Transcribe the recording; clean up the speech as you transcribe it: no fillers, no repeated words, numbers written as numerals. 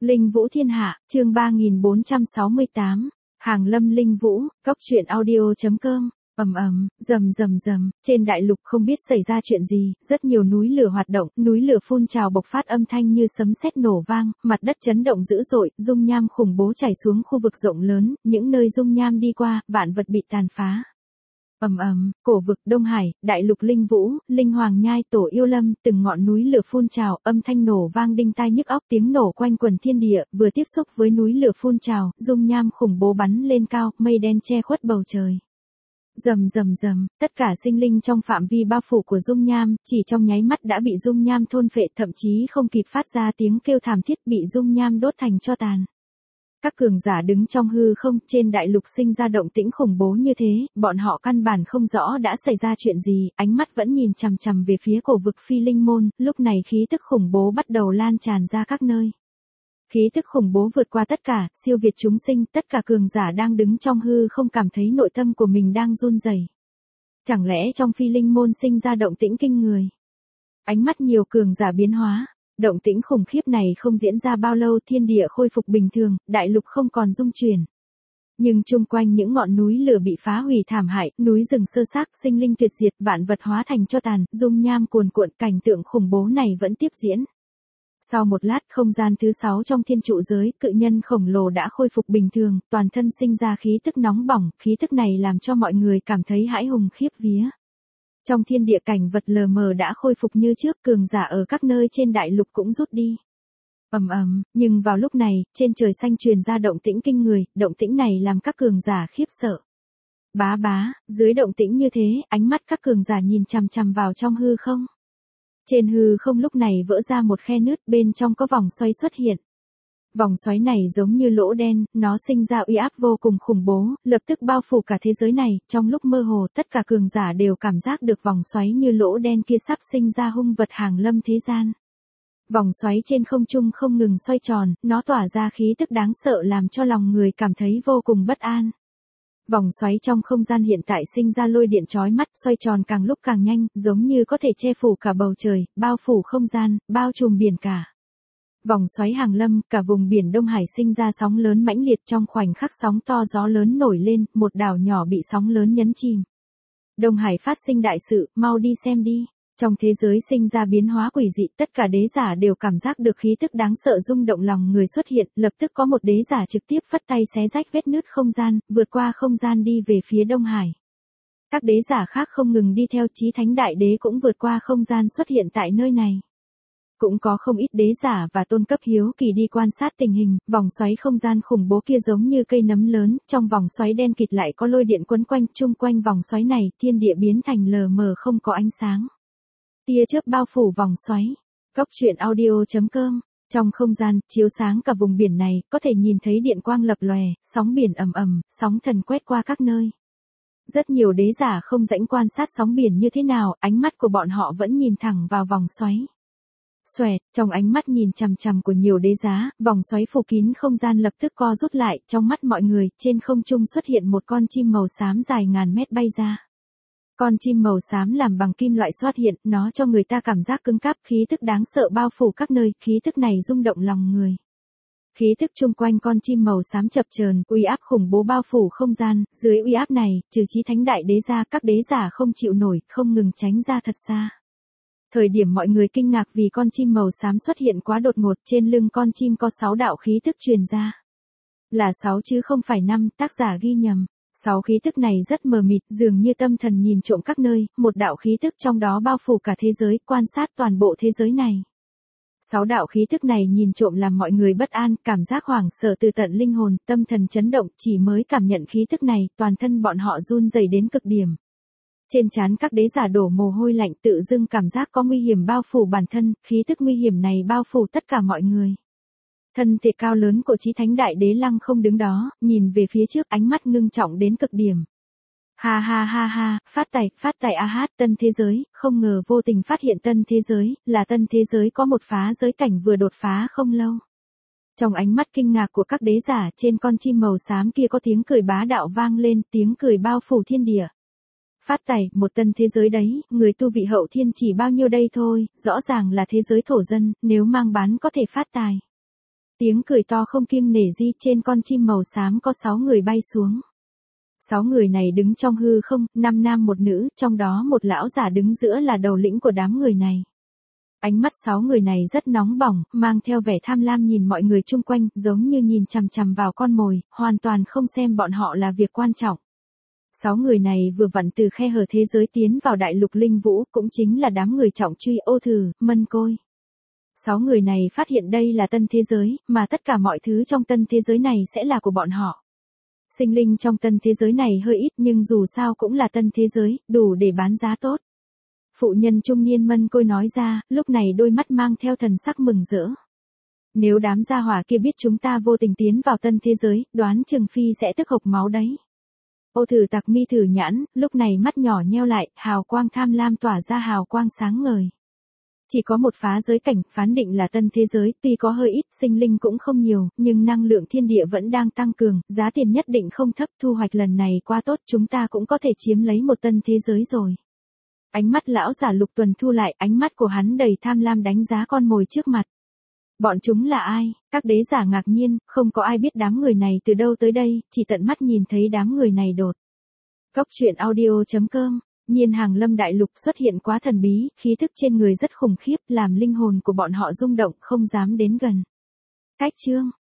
Linh Vũ Thiên Hạ, chương 3468, Hàng Lâm Linh Vũ, Cóc truyện audio.com. Rầm, trên đại lục không biết xảy ra chuyện gì, rất nhiều núi lửa hoạt động, núi lửa phun trào bộc phát âm thanh như sấm sét nổ vang, mặt đất chấn động dữ dội, dung nham khủng bố chảy xuống khu vực rộng lớn, những nơi dung nham đi qua, vạn vật bị tàn phá. Cổ vực Đông Hải, đại lục Linh Vũ, Linh Hoàng Nhai, Tổ Yêu Lâm, từng ngọn núi lửa phun trào, âm thanh nổ vang đinh tai nhức óc, tiếng nổ quanh quần thiên địa, vừa tiếp xúc với núi lửa phun trào, dung nham khủng bố bắn lên cao, mây đen che khuất bầu trời. Rầm, tất cả sinh linh trong phạm vi bao phủ của dung nham, chỉ trong nháy mắt đã bị dung nham thôn phệ, thậm chí không kịp phát ra tiếng kêu thảm thiết, bị dung nham đốt thành tro tàn. Các cường giả đứng trong hư không, trên đại lục sinh ra động tĩnh khủng bố như thế, bọn họ căn bản không rõ đã xảy ra chuyện gì, ánh mắt vẫn nhìn chằm chằm về phía cổ vực Phi Linh Môn, lúc này khí tức khủng bố bắt đầu lan tràn ra các nơi. Khí tức khủng bố vượt qua tất cả, siêu việt chúng sinh, tất cả cường giả đang đứng trong hư không cảm thấy nội tâm của mình đang run rẩy. Chẳng lẽ trong Phi Linh Môn sinh ra động tĩnh kinh người? Ánh mắt nhiều cường giả biến hóa. Động tĩnh khủng khiếp này không diễn ra bao lâu, thiên địa khôi phục bình thường, đại lục không còn rung chuyển. Nhưng chung quanh những ngọn núi lửa bị phá hủy thảm hại, núi rừng sơ xác, sinh linh tuyệt diệt, vạn vật hóa thành tro tàn, dung nham cuồn cuộn, cảnh tượng khủng bố này vẫn tiếp diễn. Sau một lát, không gian thứ 6 trong thiên trụ giới, cự nhân khổng lồ đã khôi phục bình thường, toàn thân sinh ra khí tức nóng bỏng, khí tức này làm cho mọi người cảm thấy hãi hùng khiếp vía. Trong thiên địa cảnh vật lờ mờ đã khôi phục như trước, cường giả ở các nơi trên đại lục cũng rút đi. Nhưng vào lúc này, trên trời xanh truyền ra động tĩnh kinh người, động tĩnh này làm các cường giả khiếp sợ. Dưới động tĩnh như thế, ánh mắt các cường giả nhìn chằm chằm vào trong hư không. Trên hư không lúc này vỡ ra một khe nứt, bên trong có vòng xoáy xuất hiện. Vòng xoáy này giống như lỗ đen, nó sinh ra uy áp vô cùng khủng bố, lập tức bao phủ cả thế giới này, trong lúc mơ hồ tất cả cường giả đều cảm giác được vòng xoáy như lỗ đen kia sắp sinh ra hung vật hàng lâm thế gian. Vòng xoáy trên không trung không ngừng xoay tròn, nó tỏa ra khí tức đáng sợ làm cho lòng người cảm thấy vô cùng bất an. Vòng xoáy trong không gian hiện tại sinh ra lôi điện chói mắt, xoay tròn càng lúc càng nhanh, giống như có thể che phủ cả bầu trời, bao phủ không gian, bao trùm biển cả. Vòng xoáy hàng lâm, cả vùng biển Đông Hải sinh ra sóng lớn mãnh liệt, trong khoảnh khắc sóng to gió lớn nổi lên, một đảo nhỏ bị sóng lớn nhấn chìm. Đông Hải phát sinh đại sự, mau đi xem đi. Trong thế giới sinh ra biến hóa quỷ dị, tất cả đế giả đều cảm giác được khí tức đáng sợ rung động lòng người xuất hiện, lập tức có một đế giả trực tiếp phất tay xé rách vết nứt không gian, vượt qua không gian đi về phía Đông Hải. Các đế giả khác không ngừng đi theo, Chí Thánh Đại Đế cũng vượt qua không gian xuất hiện tại nơi này. Cũng có không ít đế giả và tôn cấp hiếu kỳ đi quan sát tình hình, vòng xoáy không gian khủng bố kia giống như cây nấm lớn, trong vòng xoáy đen kịt lại có lôi điện quấn quanh, chung quanh vòng xoáy này, thiên địa biến thành lờ mờ không có ánh sáng. Tia chớp bao phủ vòng xoáy. Cóc truyện audio.com. Trong không gian, chiếu sáng cả vùng biển này, có thể nhìn thấy điện quang lập lòe, sóng biển ầm, sóng thần quét qua các nơi. Rất nhiều đế giả không rảnh quan sát sóng biển như thế nào, ánh mắt của bọn họ vẫn nhìn thẳng vào vòng xoáy. Xoẹt, trong ánh mắt nhìn chằm chằm của nhiều đế giá, vòng xoáy phủ kín không gian lập tức co rút lại, trong mắt mọi người, trên không trung xuất hiện một con chim màu xám dài ngàn mét bay ra. Con chim màu xám làm bằng kim loại xuất hiện, nó cho người ta cảm giác cứng cáp, khí tức đáng sợ bao phủ các nơi, khí tức này rung động lòng người. Khí tức chung quanh con chim màu xám chập chờn, uy áp khủng bố bao phủ không gian, dưới uy áp này, trừ Chí Thánh Đại Đế ra, các đế giả không chịu nổi, không ngừng tránh ra thật xa. Thời điểm mọi người kinh ngạc vì con chim màu xám xuất hiện quá đột ngột, trên lưng con chim có 6 đạo khí tức truyền ra. Là 6 chứ không phải 5, tác giả ghi nhầm. 6 khí tức này rất mờ mịt, dường như tâm thần nhìn trộm các nơi, một đạo khí tức trong đó bao phủ cả thế giới, quan sát toàn bộ thế giới này. 6 đạo khí tức này nhìn trộm làm mọi người bất an, cảm giác hoảng sợ từ tận linh hồn, tâm thần chấn động, chỉ mới cảm nhận khí tức này, toàn thân bọn họ run rẩy đến cực điểm. Trên trán các đế giả đổ mồ hôi lạnh, tự dưng cảm giác có nguy hiểm bao phủ bản thân, khí tức nguy hiểm này bao phủ tất cả mọi người. Thân thể cao lớn của Chí Thánh Đại Đế lăng không đứng đó, nhìn về phía trước, ánh mắt ngưng trọng đến cực điểm. Ha, phát tài a hát, tân thế giới, không ngờ vô tình phát hiện tân thế giới, là tân thế giới có một phá giới cảnh vừa đột phá không lâu. Trong ánh mắt kinh ngạc của các đế giả, trên con chim màu xám kia có tiếng cười bá đạo vang lên, tiếng cười bao phủ thiên địa. Phát tài, một tân thế giới đấy, người tu vị hậu thiên chỉ bao nhiêu đây thôi, rõ ràng là thế giới thổ dân, nếu mang bán có thể phát tài. Tiếng cười to không kiêng nể gì, trên con chim màu xám có 6 người bay xuống. 6 người này đứng trong hư không, 5 nam một nữ, trong đó một lão giả đứng giữa là đầu lĩnh của đám người này. Ánh mắt 6 người này rất nóng bỏng, mang theo vẻ tham lam nhìn mọi người chung quanh, giống như nhìn chằm chằm vào con mồi, hoàn toàn không xem bọn họ là việc quan trọng. 6 người này vừa vặn từ khe hở thế giới tiến vào đại lục linh vũ, cũng chính là đám người trọng truy Ô Thử, Mân Côi. 6 người này phát hiện đây là tân thế giới, mà tất cả mọi thứ trong tân thế giới này sẽ là của bọn họ. Sinh linh trong tân thế giới này hơi ít nhưng dù sao cũng là tân thế giới, đủ để bán giá tốt. Phụ nhân trung niên Mân Côi nói ra, lúc này đôi mắt mang theo thần sắc mừng rỡ. Nếu đám gia hỏa kia biết chúng ta vô tình tiến vào tân thế giới, đoán chừng phi sẽ tức hộc máu đấy. Ô Thử tặc mi thử nhãn, lúc này mắt nhỏ nheo lại, hào quang tham lam tỏa ra hào quang sáng ngời. Chỉ có một phá giới cảnh, phán định là tân thế giới, tuy có hơi ít, sinh linh cũng không nhiều, nhưng năng lượng thiên địa vẫn đang tăng cường, giá tiền nhất định không thấp, thu hoạch lần này quá tốt, chúng ta cũng có thể chiếm lấy một tân thế giới rồi. Ánh mắt lão giả Lục Tuần thu lại, ánh mắt của hắn đầy tham lam đánh giá con mồi trước mặt. Bọn chúng là ai? Các đế giả ngạc nhiên, không có ai biết đám người này từ đâu tới đây, chỉ tận mắt nhìn thấy đám người này đột. Cốc truyện audio.com. Nhiên hàng lâm đại lục xuất hiện quá thần bí, khí thức trên người rất khủng khiếp, làm linh hồn của bọn họ rung động, không dám đến gần. Cách chương